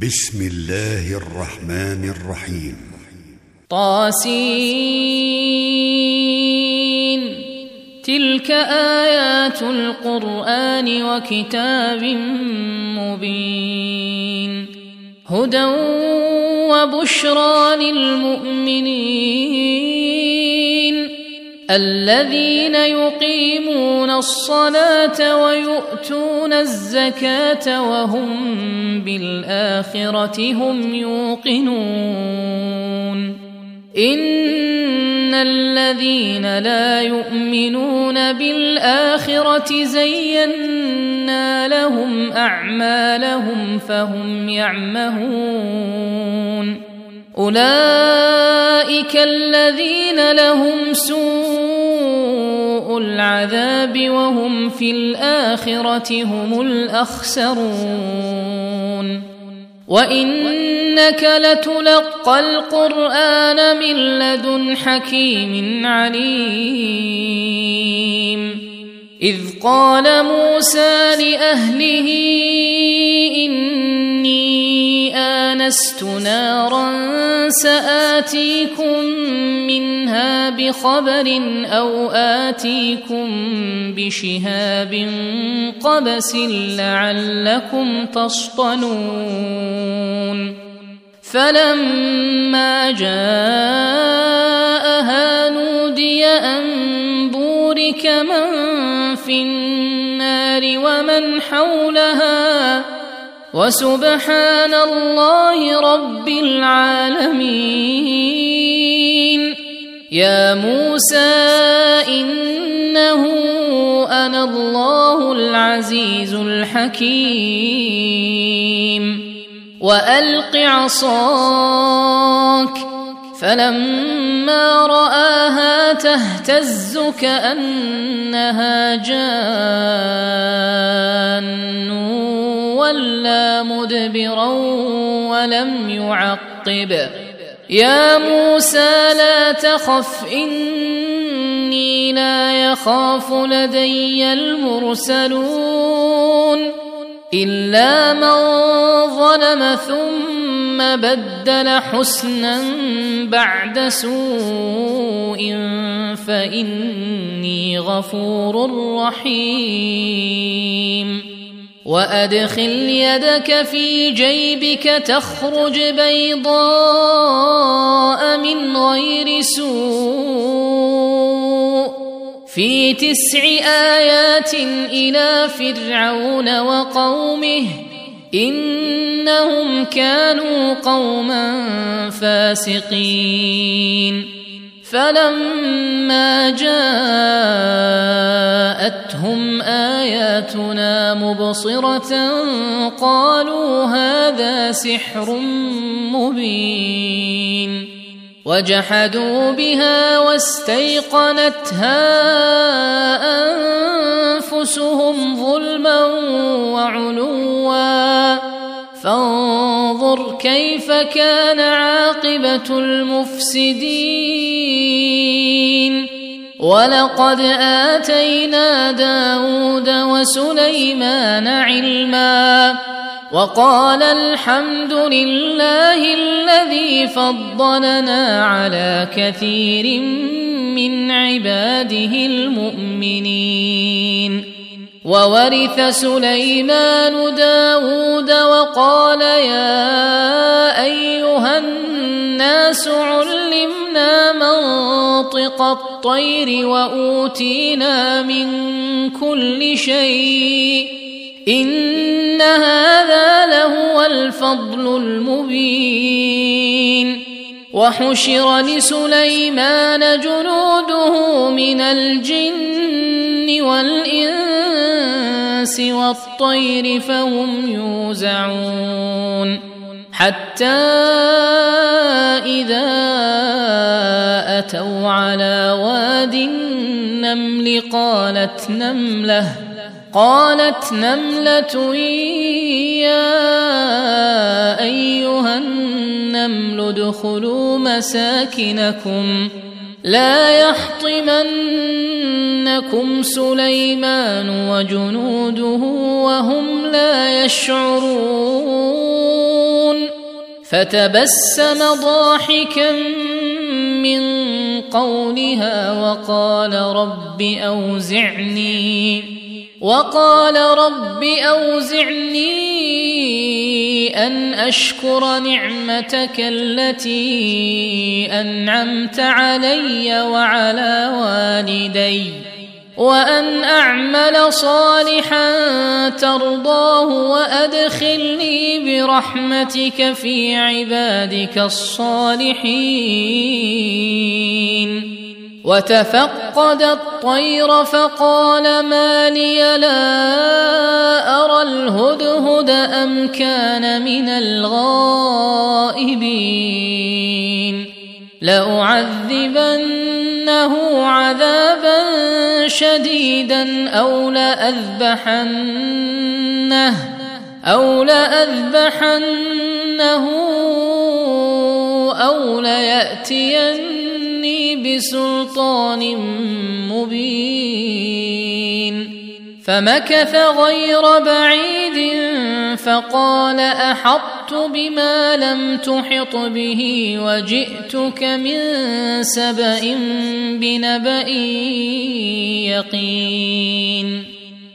بسم الله الرحمن الرحيم. طاسين. تلك آيات القرآن وكتاب مبين، هدى وبشرى للمؤمنين الذين يقيمون الصلاة ويؤتون الزكاة وهم بالآخرة هم يوقنون. إن الذين لا يؤمنون بالآخرة زينا لهم أعمالهم فهم يعمهون. أولئك الذين لهم سوء العذاب وهم في الآخرة هم الأخسرون. وإنك لتلقى القرآن من لدن حكيم عليم. إذ قال موسى لأهله إني آنست نارا سآتيكم منها بخبر أو آتيكم بشهاب قبس لعلكم تصطلون. فلما جاءها نودي أن بورك من في النار ومن حولها وسبحان الله رب العالمين. يا موسى إنه أنا الله العزيز الحكيم. وألق عصاك. فلما رآها تهتز كأنها جان ولا مدبرا ولم يعقب. يا موسى لا تخف إني لا يخاف لدي المرسلون إلا من ظلم ثم بدل حسنا بعد سوء فإني غفور رحيم. وأدخل يدك في جيبك تخرج بيضاء من غير سوء في 9 آيات إلى فرعون وقومه إنهم كانوا قوما فاسقين. فلما جاءتهم آياتنا مبصرة قالوا هذا سحر مبين. وجحدوا بها واستيقنتها أنفسهم ظلما وعلوا فانظر كيف كان عاقبة المفسدين. ولقد آتينا داود وسليمان علما وقال الحمد لله الذي فضلنا على كثير من عباده المؤمنين. وورث سليمان داود وقال يا أيها الناس علمنا منطق الطير وأوتينا من كل شيء إن هذا لهو الفضل المبين. وحشر لسليمان جنوده من الجن والإنس والطير فهم يوزعون حتى إذا أتوا على واد النمل قالت نملة يا أيها النمل ادخلوا مساكنكم لا يحطمنكم سليمان وجنوده وهم لا يشعرون فتبسم ضاحكا من قولها وقال رب أوزعني أن أشكر نعمتك التي أنعمت علي وعلى والدي وأن أعمل صالحا ترضاه وأدخلني برحمتك في عبادك الصالحين. وتفقد الطير فقال ما لي لا أرى الهدهد أم كان من الغائبين لأعذبنه عذابا شديدا أو لأذبحنه أو ليأتيني بسلطان مبين. فمكث غير بعيد فقال أحطت بما لم تحط به وجئتك من سبأ بنبأ يقين.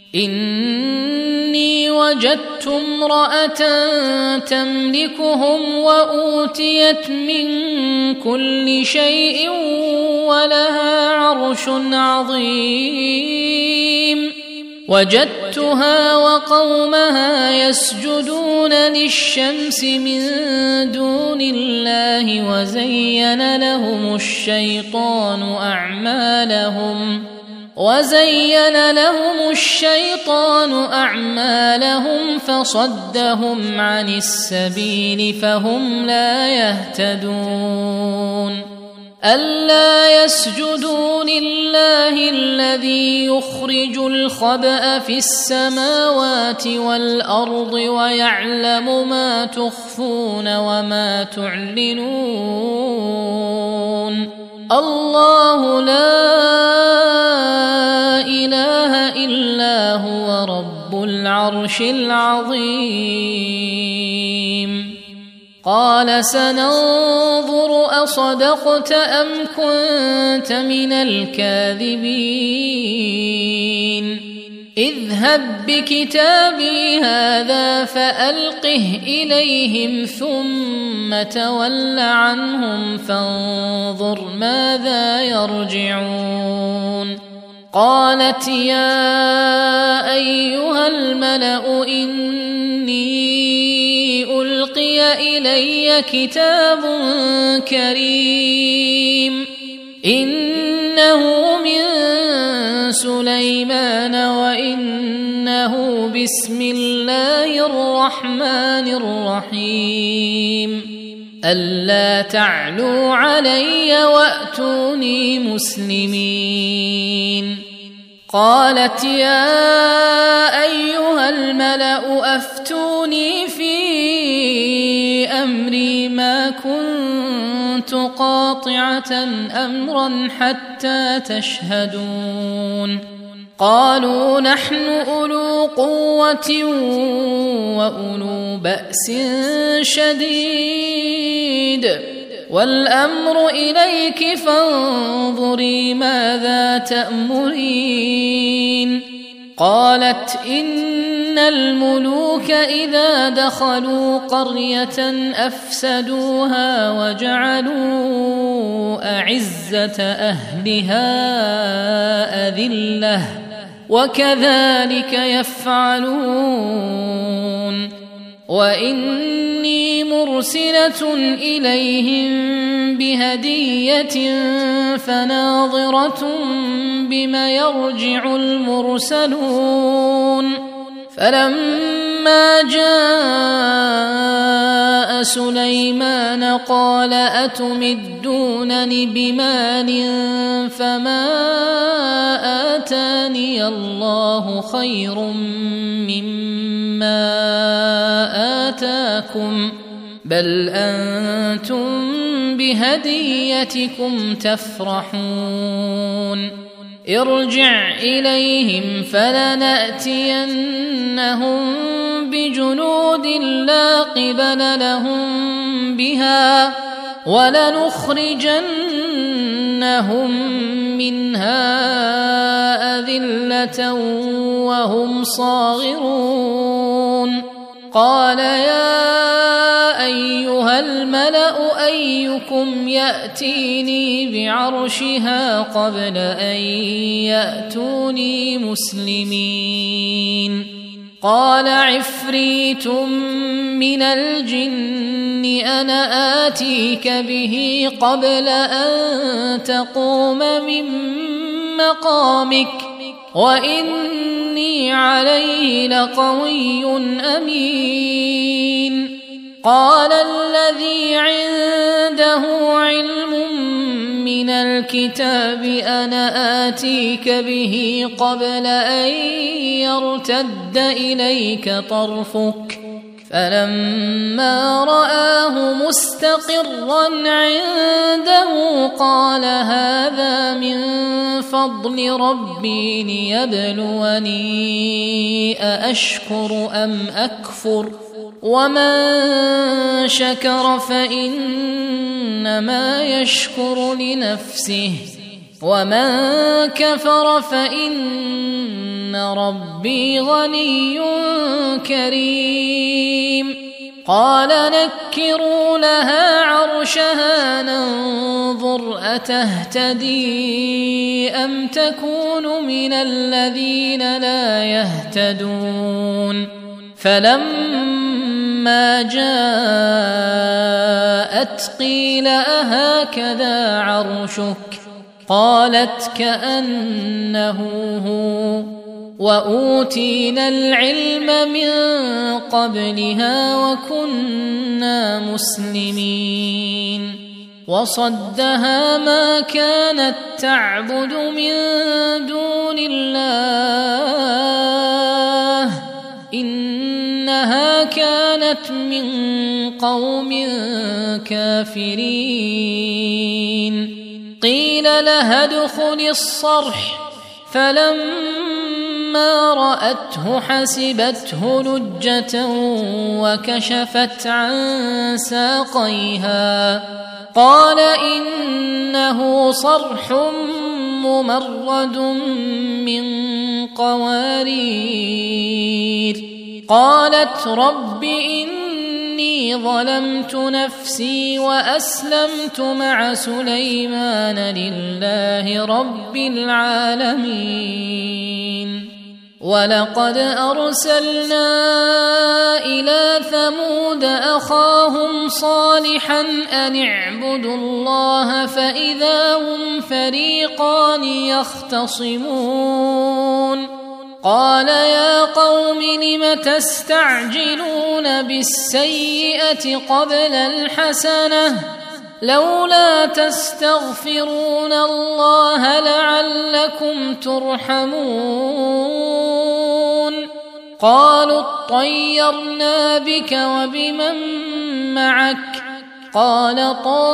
إني وجدت امرأة تملكهم وأوتيت من كل شيء ولها عرش عظيم. وجدتها وقومها يسجدون للشمس من دون الله وزين لهم الشيطان أعمالهم فصدهم عن السبيل فهم لا يهتدون. ألا يسجدوا لله الذي يخرج الخبأ في السماوات والأرض ويعلم ما تخفون وما تعلنون. الله لا إله إلا هو رب العرش العظيم. قال سننظر أصدقت أم كنت من الكاذبين. اذهب بكتابي هذا فألقه إليهم ثم تول عنهم فانظر ماذا يرجعون. قالت يا أيها الملأ إني ألقي إلي كتاب كريم إنه من سليمان وإنه بسم الله الرحمن الرحيم ألا تعلوا علي وأتوني مسلمين. قالت يا أيها الملأ أفتوني في أمري ما كنت قاطعة أمرا حتى تشهدون. قالوا نحن أولو قوة وأولو بأس شديد والأمر إليك فانظري ماذا تأمرين. قالت إن الملوك إذا دخلوا قرية أفسدوها وجعلوا أعزة أهلها أذلة وكذلك يفعلون. وإني مرسلة إليهم بهدية فناظرة بما يرجع المرسلون. فلما جاء سليمان قال أتمدونني بمال فما آتاني الله خير مما آتاكم بل أنتم بهديتكم تفرحون. ارجع إليهم فلنأتينهم بجنود لا قبل لهم بها ولنخرجنهم منها أذلة وهم صاغرون قال يا أيها الملأ أيكم يأتيني بعرشها قبل أن يأتوني مسلمين قال عفريت من الجن أنا آتيك به قبل أن تقوم من مقامك وإني عليه لقوي أمين قال الذي عنده علم من الكتاب أنا آتيك به قبل أن يرتد إليك طرفك فلما رآه مستقرا عنده قال هذا من فضل ربي ليبلوني أأشكر أم أكفر ومن شكر فإنما يشكر لنفسه ومن كفر فإن ربي غني كريم قال نكروا لها عرشها ننظر أتهتدي أم تكون من الذين لا يهتدون فلما جاءت قيل أهكذا عرشك قالت كأنه هو وأوتينا العلم من قبلها وكنا مسلمين وصدها ما كانت تعبد من دون الله إنها كانت من قوم كافرين قيل لها ادخل الصرح فلما رأته حسبته لجة وكشفت عن ساقيها قال إنه صرح ممرد من قوارير قالت رب إني ظلمت نفسي وأسلمت مع سليمان لله رب العالمين ولقد أرسلنا إلى ثمود أخاهم صالحا أن اعبدوا الله فإذا هم فريقان يختصمون قال يا قوم لم تستعجلون بالسيئة قبل الحسنة لولا تستغفرون الله لعلكم ترحمون قالوا اطيرنا بك وبمن معك قال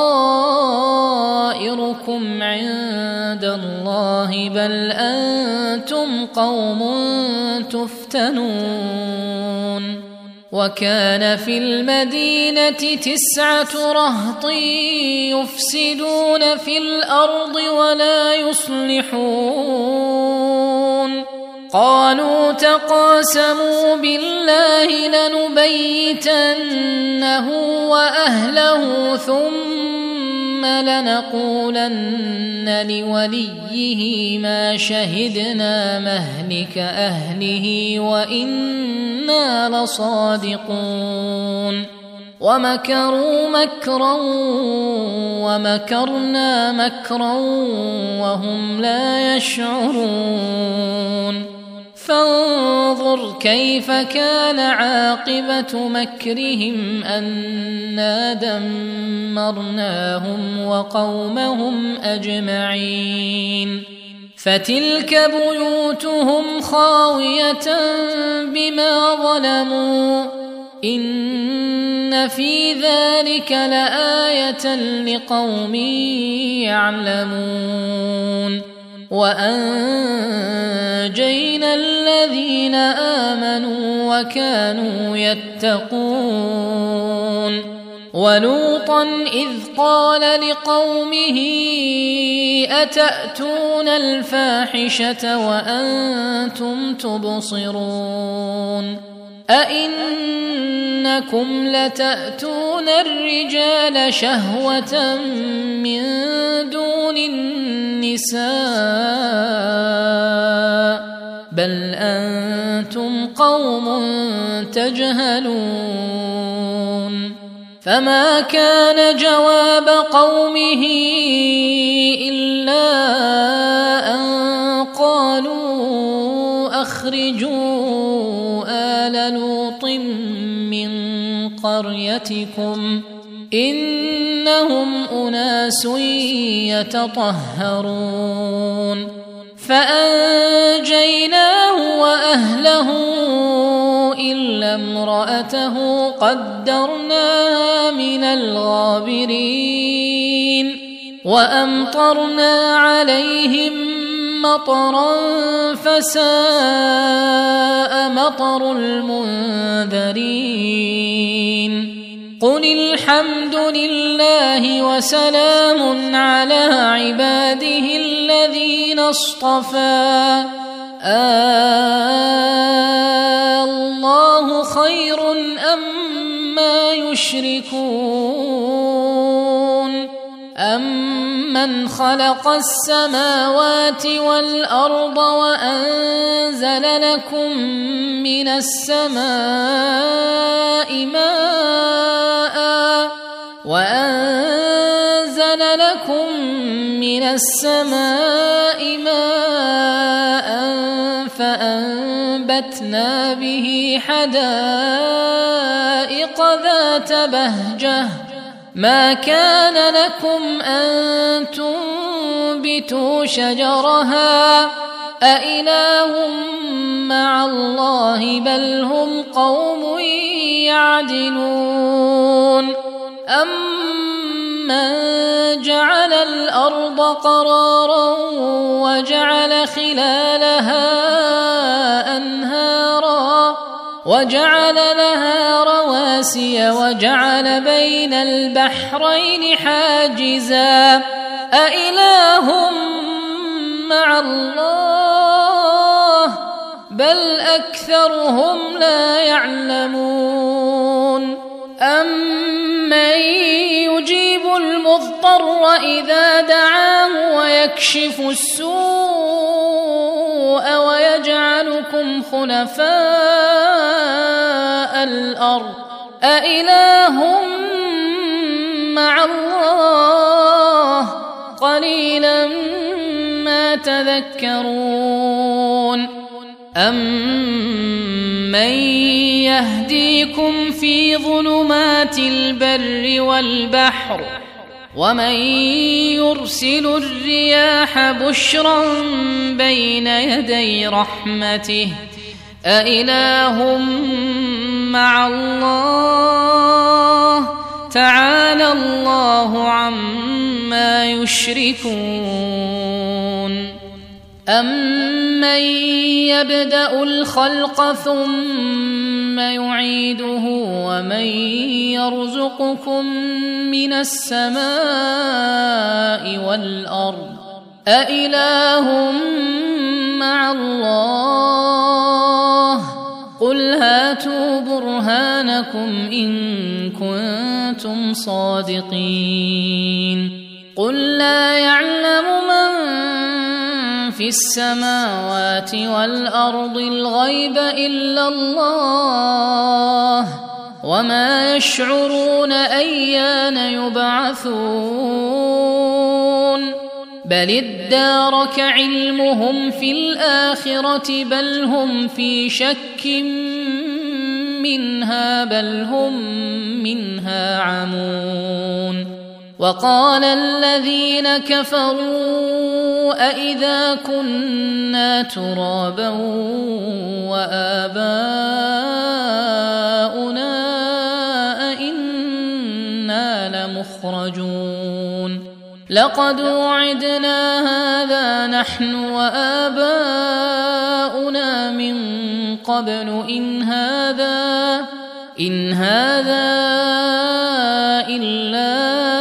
طائركم عند الله بل أنتم قوم تفتنون وكان في المدينة 9 رهط يفسدون في الأرض ولا يصلحون قالوا تقاسموا بالله لنبيتنه وأهله ثم لنقولن لوليه ما شهدنا مهلك أهله وإنا لصادقون ومكروا مكرا ومكرنا مكرا وهم لا يشعرون فانظر كيف كان عاقبة مكرهم أنا دمرناهم وقومهم أجمعين فتلك بيوتهم خاوية بما ظلموا إن في ذلك لآية لقوم يعلمون وأنجينا الذين آمنوا وكانوا يتقون ولوطا إذ قال لقومه أتأتون الفاحشة وأنتم تبصرون أئنكم لتأتون الرجال شهوة من دون النساء بل أنتم قوم تجهلون فما كان جواب قومه إلا أن قالوا أخرجوا آل لوط من قريتكم إنهم أناس يتطهرون فأنجيناه وأهله إلا امرأته قدرناها من الغابرين وأمطرنا عليهم مطرا فساء مطر المنذرين قل الحمد لله وسلام على عباده الذين اصطفى الله خير أما يشركون أمن خلق السماوات والأرض وأنزل لكم من السماء ماء فأنبتنا به حدائق ذات بهجة ما كان لكم أن تنبتوا شجرها أإله مع الله بل هم قوم يعدلون أمن جعل الأرض قرارا وجعل خلالها أنهارا وجعل لها رواسي وجعل بين البحرين حاجزا أإله مع الله بل أكثرهم لا يعلمون أمن يجيب المضطر إذا دعاه ويكشف السوء ويجعلكم خلفاء الأرض أإله مع الله قليلا ما تذكرون أمن يهديكم في ظلمات البر والبحر ومن يرسل الرياح بشرا بين يدي رحمته أإله مع الله تعالى الله عما يشركون أمن يبدأ الخلق ثم يعيده ومن يرزقكم من السماء والأرض أإله مع الله قل هاتوا برهانكم إن كنتم صادقين قل لا يعلم من في السماوات والأرض الغيب إلا الله وما يشعرون أيان يبعثون بل ادارك علمهم في الآخرة بل هم في شك منها بل هم منها عمون وقال الذين كفروا أئذا كنا ترابا وآباؤنا أئنا لمخرجون لقد وعدنا هذا نحن وآباؤنا من قبل إن هذا إلا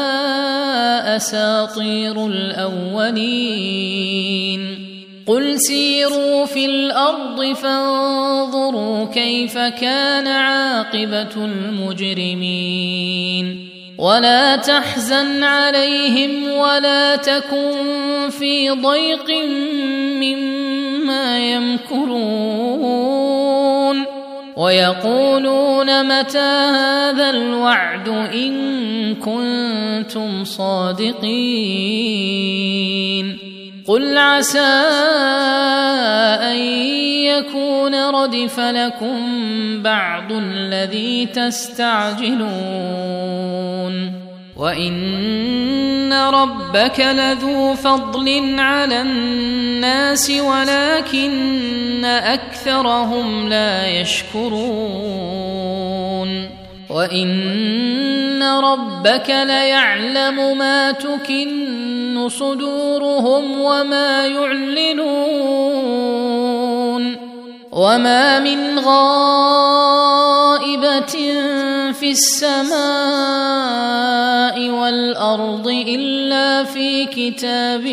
أساطير الأولين قل سيروا في الأرض فانظروا كيف كان عاقبة المجرمين ولا تحزن عليهم ولا تكن في ضيق مما يمكرون ويقولون متى هذا الوعد إن كنتم صادقين قل عسى أن يكون ردف لكم بعض الذي تستعجلون وإن ربك لذو فضل على الناس ولكن أكثرهم لا يشكرون وإن ربك ليعلم ما تكن صدورهم وما يعلنون وما من غائبة في السماء والأرض إلا في كتاب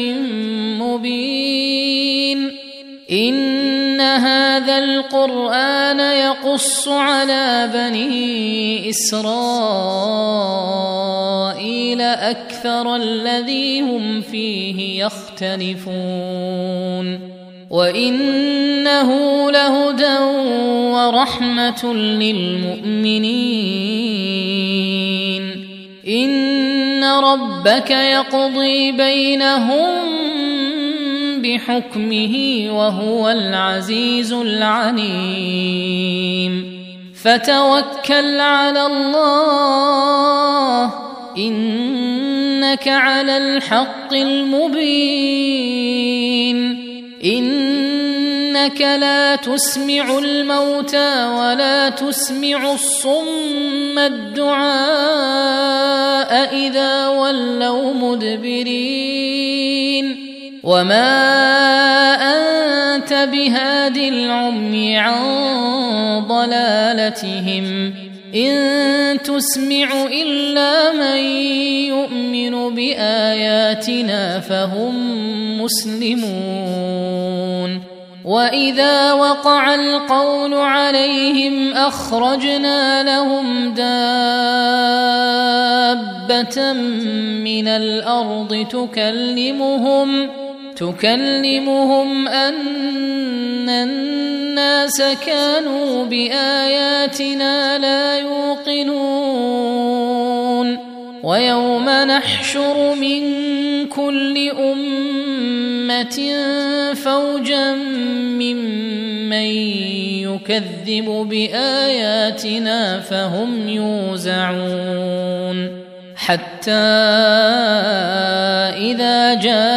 مبين إن هذا القرآن يقص على بني إسرائيل أكثر الذي هم فيه يختلفون وإنه لهدى ورحمة للمؤمنين إن ربك يقضي بينهم بحكمه وهو العزيز العليم فتوكل على الله إنك على الحق المبين إنك لا تسمع الموتى ولا تسمع الصم الدعاء إذا ولوا مدبرين وما أنت بهاد العمي عن ضلالتهم إن تسمع إلا من يؤمن بآياتنا فهم مسلمون وإذا وقع القول عليهم أخرجنا لهم دابة من الأرض تكلمهم أن الناس كانوا بآياتنا لا يوقنون ويوم نحشر من كل أمة فوجا ممن يكذب بآياتنا فهم يوزعون حتى إذا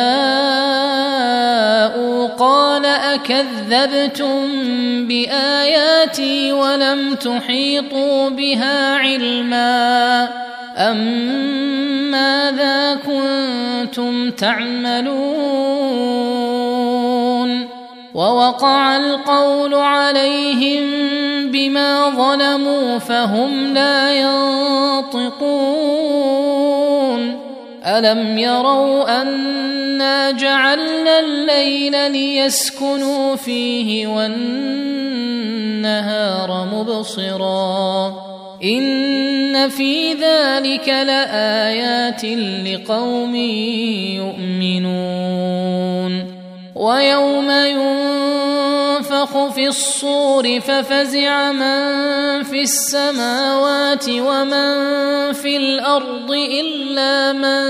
جاءوا قال أكذبتم بآياتي ولم تحيطوا بها علما أم ماذا كنتم تعملون ووقع القول عليهم بما ظلموا فهم لا ينطقون ألم يروا أنا جعلنا الليل ليسكنوا فيه والنهار مبصرا إن في ذلك لآيات لقوم يؤمنون ويوم ينفخ في الصور ففزع من في السماوات ومن في الأرض إلا من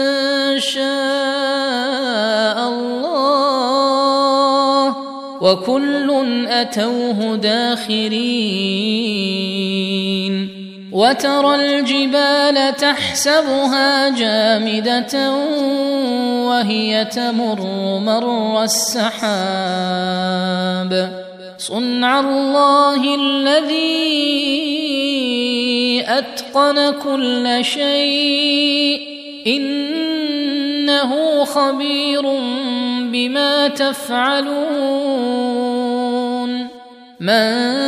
شاء الله وكل أتوه داخرين وترى الجبال تحسبها جامدة وهي تمر مر السحاب صنع الله الذي أتقن كل شيء إنه إنه خبير بما تفعلون من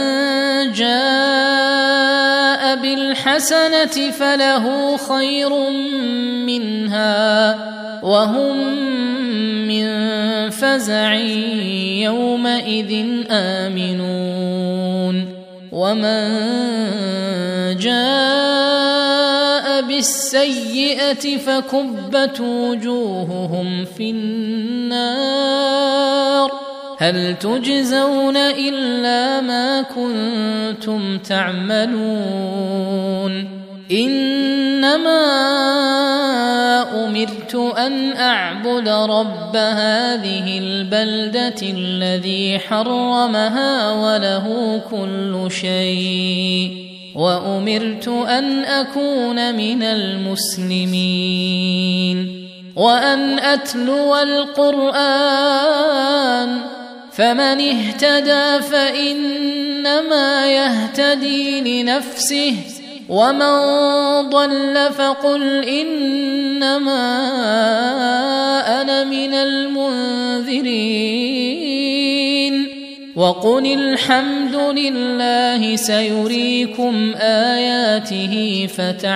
جاء بالحسنة فله خير منها وهم من فزع يومئذ آمنون ومن جاء بالسيئة فكبت وجوههم في النار هل تجزون إلا ما كنتم تعملون إنما أمرت أن أعبد رب هذه البلدة الذي حرمها وله كل شيء وأمرت أن أكون من المسلمين وأن أتلو القرآن فمن اهتدى فإنما يهتدي لنفسه ومن ضل فقل إنما أنا من المنذرين وقل الحمد لله سيريكم آياته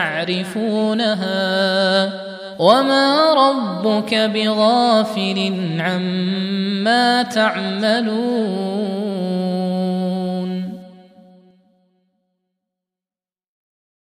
فتعرفونها وما ربك بغافل عما تعملون